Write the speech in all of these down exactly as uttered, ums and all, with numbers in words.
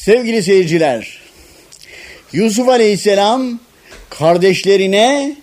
Sevgili seyirciler, Yusuf Aleyhisselam kardeşlerine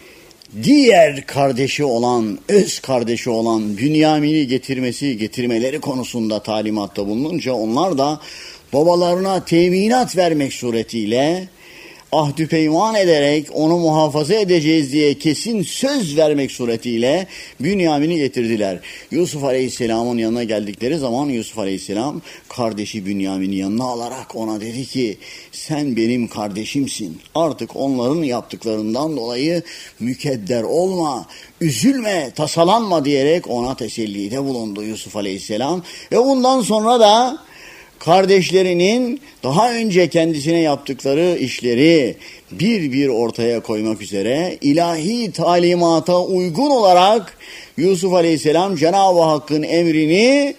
diğer kardeşi olan, öz kardeşi olan Bünyamin'i getirmesi, getirmeleri konusunda talimatta bulununca onlar da babalarına teminat vermek suretiyle ahdü peyman ederek onu muhafaza edeceğiz diye kesin söz vermek suretiyle Bünyamin'i getirdiler. Yusuf Aleyhisselam'ın yanına geldikleri zaman Yusuf Aleyhisselam kardeşi Bünyamin'i yanına alarak ona dedi ki sen benim kardeşimsin. Artık onların yaptıklarından dolayı mükedder olma, üzülme, tasalanma diyerek ona tesellide bulundu Yusuf Aleyhisselam. Ve bundan sonra da kardeşlerinin daha önce kendisine yaptıkları işleri bir bir ortaya koymak üzere ilahi talimata uygun olarak Yusuf Aleyhisselam Cenab-ı Hakk'ın emrini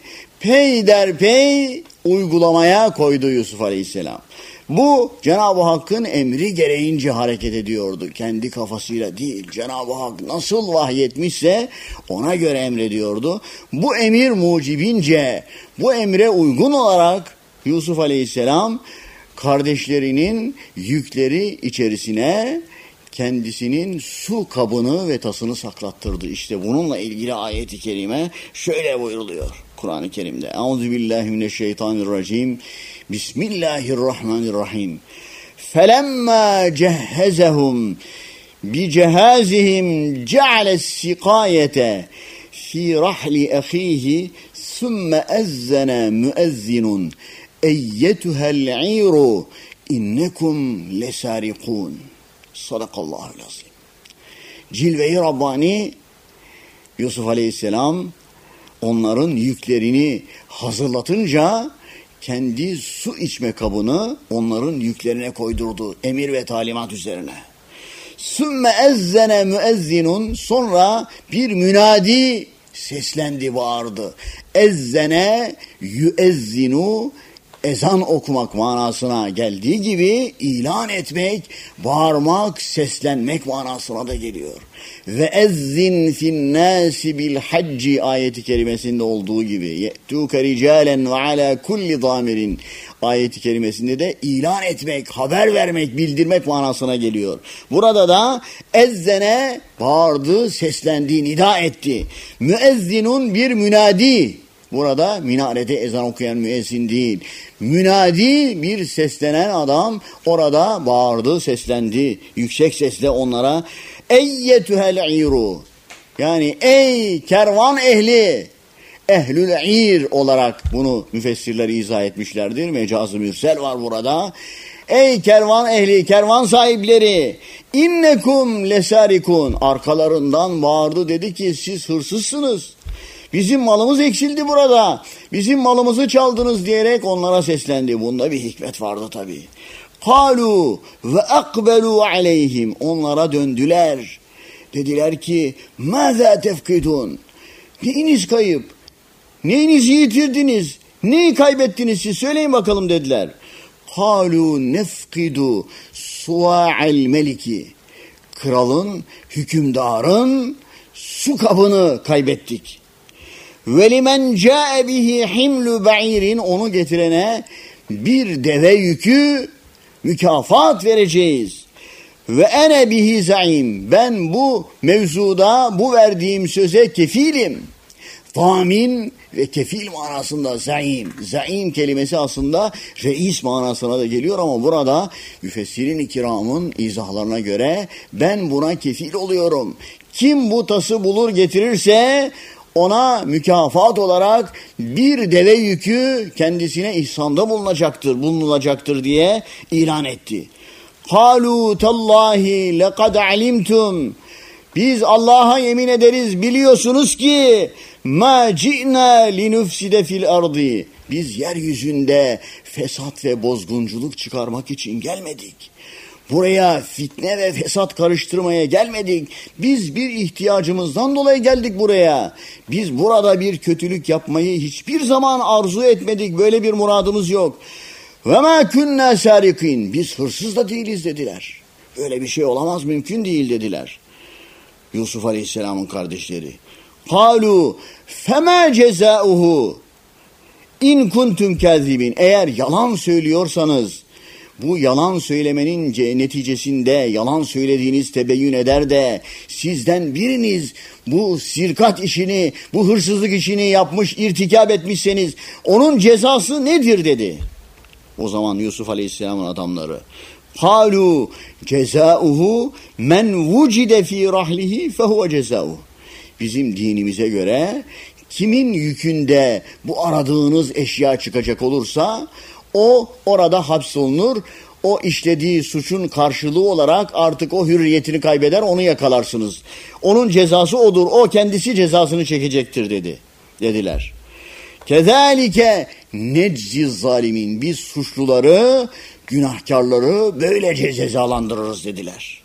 peyderpey uygulamaya koydu Yusuf Aleyhisselam. Bu Cenab-ı Hakk'ın emri gereğince hareket ediyordu. Kendi kafasıyla değil. Cenab-ı Hak nasıl vahyetmişse ona göre emrediyordu. Bu emir mucibince, bu emre uygun olarak Yusuf Aleyhisselam kardeşlerinin yükleri içerisine kendisinin su kabını ve tasını saklattırdı. İşte bununla ilgili ayet-i kerime şöyle buyruluyor Kur'an-ı Kerim'de. Euzubillahimineşşeytanirracim. Bismillahirrahmanirrahim. Felemma cehhezehum bi cehazihim ce'ales sikayete fi rahli ahihi sümme ezzene müezzinun eyyetuhel iru innekum lesarikun. Sadakallahul azim. Cilve-i Rabbani Yusuf Aleyhisselam onların yüklerini hazırlatınca kendi su içme kabını onların yüklerine koydurdu. Emir ve talimat üzerine. Sümme ezzene müezzinun, sonra bir münadi seslendi, bağırdı. Ezzene yüezzinu, ezan okumak manasına geldiği gibi ilan etmek, bağırmak, seslenmek manasına da geliyor. Ve ezzin finnâsi bil hacci ayeti kerimesinde olduğu gibi ye'tûke ricâlen ve alâ kulli dâmirin ayeti kerimesinde de ilan etmek, haber vermek, bildirmek manasına geliyor. Burada da ezzene bağırdı, seslendi, nida etti. Müezzinun bir münadi. Burada minarede ezan okuyan müezzin değil. Münadi bir seslenen adam orada bağırdı, seslendi. Yüksek sesle onlara eyyetühel iru, yani ey kervan ehli, ehlül ir olarak bunu müfessirler izah etmişlerdir. Mecaz-ı mürsel var burada. Ey kervan ehli, kervan sahipleri, innekum lesarikun, arkalarından bağırdı, dedi ki siz hırsızsınız. Bizim malımız eksildi burada. Bizim malımızı çaldınız diyerek onlara seslendi. Bunda bir hikmet vardı tabii. Kalu ve akbelu aleyhim, onlara döndüler. Dediler ki mâzâ tefkidun, neyiniz kayıp? Neyinizi yitirdiniz? Neyi kaybettiniz siz? Söyleyin bakalım dediler. Kalu nefkidu suva'el meliki, kralın, hükümdarın su kabını kaybettik. Ve limen ca'e bihi himlu ba'irin, onu getirene bir deve yükü mükafat vereceğiz. Ve ene bihi zaim, ben bu mevzuda bu verdiğim söze kefilim. Zamin ve kefil manasında zaim. Zaim kelimesi aslında reis manasına da geliyor ama burada müfessirin-i kiramın izahlarına göre ben buna kefil oluyorum. Kim bu tası bulur getirirse ona mükafat olarak bir deve yükü kendisine ihsanda bulunacaktır, bulunulacaktır diye ilan etti. Kalu tallahi lekad alimtum, biz Allah'a yemin ederiz biliyorsunuz ki ma ci'na linufside fil ardi, biz yeryüzünde fesat ve bozgunculuk çıkarmak için gelmedik. Buraya fitne ve fesat karıştırmaya gelmedik. Biz bir ihtiyacımızdan dolayı geldik buraya. Biz burada bir kötülük yapmayı hiçbir zaman arzu etmedik. Böyle bir muradımız yok. Ve ma kunna sarikin, biz hırsız da değiliz dediler. Böyle bir şey olamaz, mümkün değil dediler Yusuf Aleyhisselam'ın kardeşleri. Kalu fema cezauhu İn kuntum kazibin. Eğer yalan söylüyorsanız, bu yalan söylemenin neticesinde yalan söylediğiniz tebeyyün eder de sizden biriniz bu sirkat işini, bu hırsızlık işini yapmış, irtikab etmişseniz onun cezası nedir dedi. O zaman Yusuf Aleyhisselam'ın adamları Halu cezauhu men vucide fi rahlihi fehuve cezauhu. Bizim dinimize göre kimin yükünde bu aradığınız eşya çıkacak olursa o orada hapsolunur. O işlediği suçun karşılığı olarak artık o hürriyetini kaybeder, onu yakalarsınız. Onun cezası odur. O kendisi cezasını çekecektir dedi. Dediler. Kezalike neczi zalimin. Biz suçluları, günahkarları böylece cezalandırırız dediler.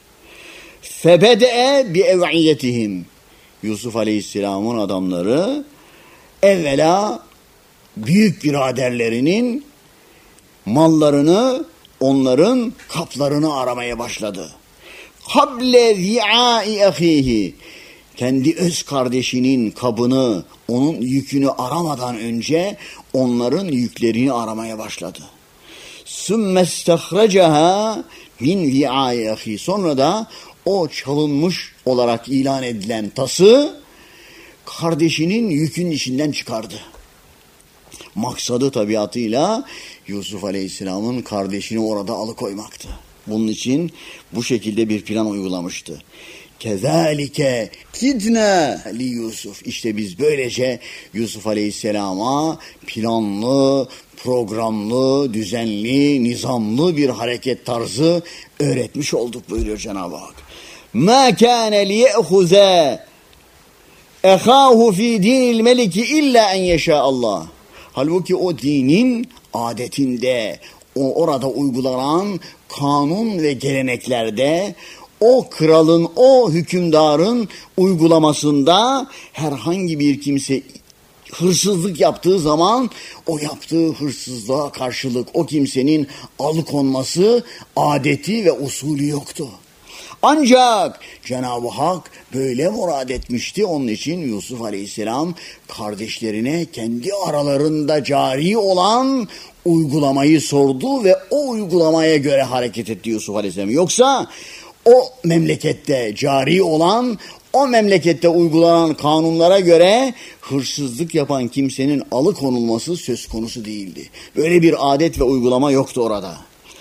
Febede'e bi ev'iyetihim. Yusuf Aleyhisselam'ın adamları evvela büyük biraderlerinin mallarını, onların kaplarını aramaya başladı. Kable zi'ai ahihi. Kendi öz kardeşinin kabını, onun yükünü aramadan önce onların yüklerini aramaya başladı. Sümme istehracaha min zi'ai ahi. Sonra da o çalınmış olarak ilan edilen tası kardeşinin yükün içinden çıkardı. Maksadı tabiatıyla Yusuf Aleyhisselam'ın kardeşini orada alıkoymaktı. Bunun için bu şekilde bir plan uygulamıştı. Kezalike kidna li Yusuf. İşte biz böylece Yusuf Aleyhisselam'a planlı, programlı, düzenli, nizamlı bir hareket tarzı öğretmiş olduk buyuruyor Cenab-ı Hak. Ma kâne liye'huze ehâhu fî dinil meliki illa en yeşâallah. Halbuki o dinin adetinde, o orada uygulanan kanun ve geleneklerde, o kralın, o hükümdarın uygulamasında herhangi bir kimse hırsızlık yaptığı zaman o yaptığı hırsızlığa karşılık o kimsenin alıkonması, adeti ve usulü yoktu. Ancak Cenab-ı Hak böyle murad etmişti. Onun için Yusuf Aleyhisselam kardeşlerine kendi aralarında cari olan uygulamayı sordu ve o uygulamaya göre hareket etti Yusuf Aleyhisselam. Yoksa o memlekette cari olan, o memlekette uygulanan kanunlara göre hırsızlık yapan kimsenin alıkonulması söz konusu değildi. Böyle bir adet ve uygulama yoktu orada.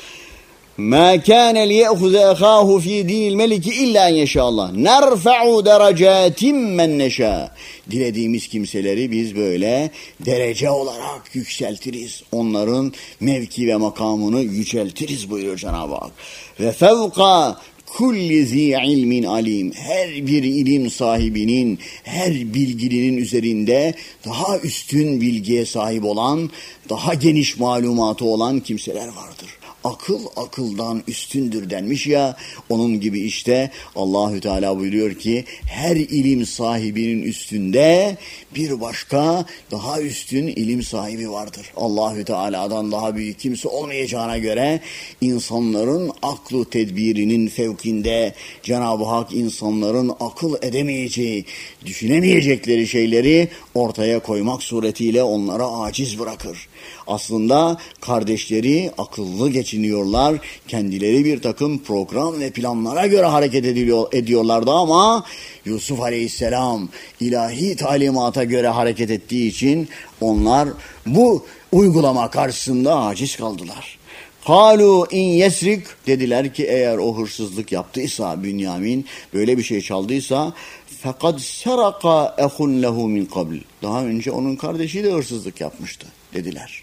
مَا كَانَ لِيَأْخُذَ أَخَاهُ ف۪ي دِينِ الْمَلِكِ اِلَّا اَنْ يَشَاءَ نَرْفَعُ دَرَجَاتٍ مَنْ نَشَاءَ. Dilediğimiz kimseleri biz böyle derece olarak yükseltiriz. Onların mevki ve makamını yüceltiriz buyuruyor Cenab-ı Hak. Ve fevka kulli zi ilmin alim. Her bir ilim sahibinin, her bilgilinin üzerinde daha üstün bilgiye sahip olan, daha geniş malumatı olan kimseler vardır. Akıl akıldan üstündür denmiş ya, onun gibi işte Allahü Teala buyuruyor ki her ilim sahibinin üstünde bir başka daha üstün ilim sahibi vardır. Allahü Teala'dan daha büyük kimse olmayacağına göre insanların aklı tedbirinin fevkinde Cenab-ı Hak insanların akıl edemeyeceği, düşünemeyecekleri şeyleri ortaya koymak suretiyle onlara aciz bırakır. Aslında kardeşleri akıllı geçiniyorlar, kendileri bir takım program ve planlara göre hareket ediliyor, ediyorlardı ama Yusuf Aleyhisselam ilahi talimata göre hareket ettiği için onlar bu uygulama karşısında aciz kaldılar. Kalu in yesrik, dediler ki eğer o hırsızlık yaptıysa, Bünyamin böyle bir şey çaldıysa, fakat seraka ehun lehu min qabl, daha önce onun kardeşi de hırsızlık yapmıştı dediler.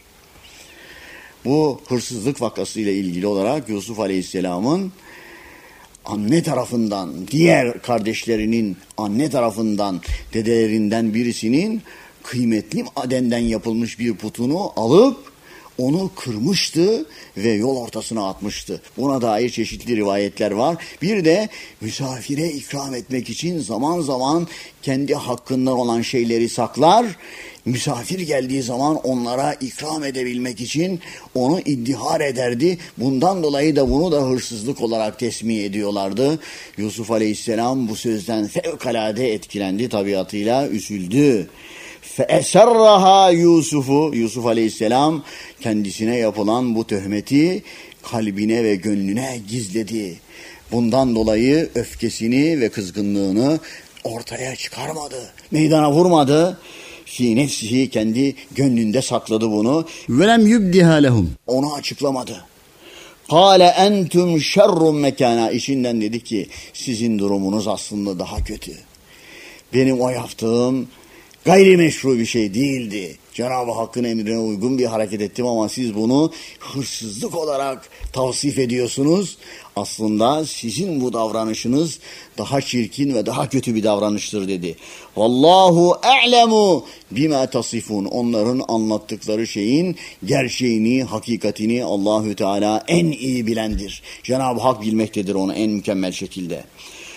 Bu hırsızlık vakasıyla ilgili olarak Yusuf Aleyhisselam'ın anne tarafından, diğer kardeşlerinin anne tarafından, dedelerinden birisinin kıymetli madenden yapılmış bir putunu alıp onu kırmıştı ve yol ortasına atmıştı. Buna dair çeşitli rivayetler var. Bir de misafire ikram etmek için zaman zaman kendi hakkında olan şeyleri saklar, misafir geldiği zaman onlara ikram edebilmek için onu iddihar ederdi. Bundan dolayı da bunu da hırsızlık olarak tesmih ediyorlardı. Yusuf Aleyhisselam bu sözden fevkalade etkilendi, tabiatıyla üzüldü. Feeserraha Yusuf'u, Yusuf Aleyhisselam kendisine yapılan bu töhmeti kalbine ve gönlüne gizledi. Bundan dolayı öfkesini ve kızgınlığını ortaya çıkarmadı. Meydana vurmadı. Fi nefsihi, kendi gönlünde sakladı bunu. Velem yubdiha lehum. Onu açıklamadı. Kâle entum şerrun mekâna. İçinden dedi ki sizin durumunuz aslında daha kötü. Benim o yaptığım gayrimeşru bir şey değildi. Cenab-ı Hakk'ın emrine uygun bir hareket ettim ama siz bunu hırsızlık olarak tavsif ediyorsunuz. Aslında sizin bu davranışınız daha çirkin ve daha kötü bir davranıştır dedi. Vallahu a'lemu bima tasifun. Onların anlattıkları şeyin gerçeğini, hakikatini Allahü Teala en iyi bilendir. Cenab-ı Hak bilmektedir onu en mükemmel şekilde.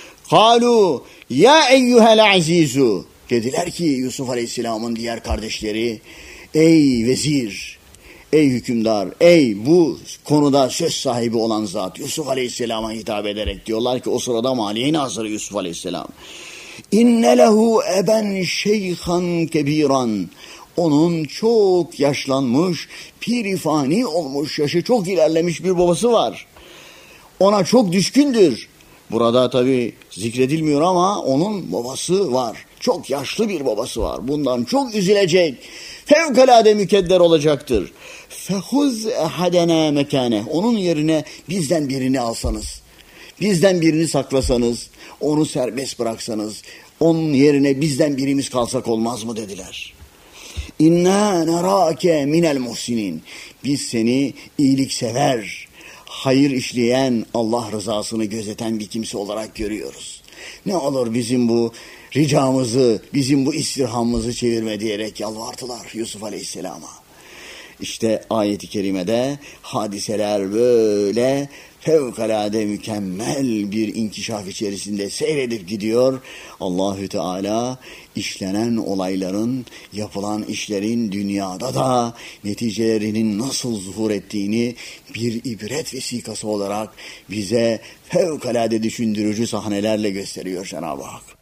Kalu ya eyyuhel azizu. Dediler ki Yusuf Aleyhisselam'ın diğer kardeşleri, ey vezir, ey hükümdar, ey bu konuda söz sahibi olan zat, Yusuf Aleyhisselam'a hitap ederek diyorlar ki o sırada Maliye Nazırı Yusuf Aleyhisselam. İnne lehu eben şeyhan kebiran. Onun çok yaşlanmış, pirifani olmuş, yaşı çok ilerlemiş bir babası var. Ona çok düşkündür. Burada tabii zikredilmiyor ama onun babası var. Çok yaşlı bir babası var. Bundan çok üzülecek. Fevkalade mükedder olacaktır. Fehuz ehadena mekane. Onun yerine bizden birini alsanız. Bizden birini saklasanız. Onu serbest bıraksanız. Onun yerine bizden birimiz kalsak olmaz mı dediler. İnna nerake minel muhsinin. Biz seni iyiliksever, hayır işleyen, Allah rızasını gözeten bir kimse olarak görüyoruz. Ne olur bizim bu ricamızı, bizim bu istirhamımızı çevirme diyerek yalvardılar Yusuf Aleyhisselam'a. İşte ayet-i kerimede hadiseler böyle fevkalade mükemmel bir inkişaf içerisinde seyredip gidiyor. Allahü Teala işlenen olayların, yapılan işlerin dünyada da neticelerinin nasıl zuhur ettiğini bir ibret vesikası olarak bize fevkalade düşündürücü sahnelerle gösteriyor Cenab-ı Hak.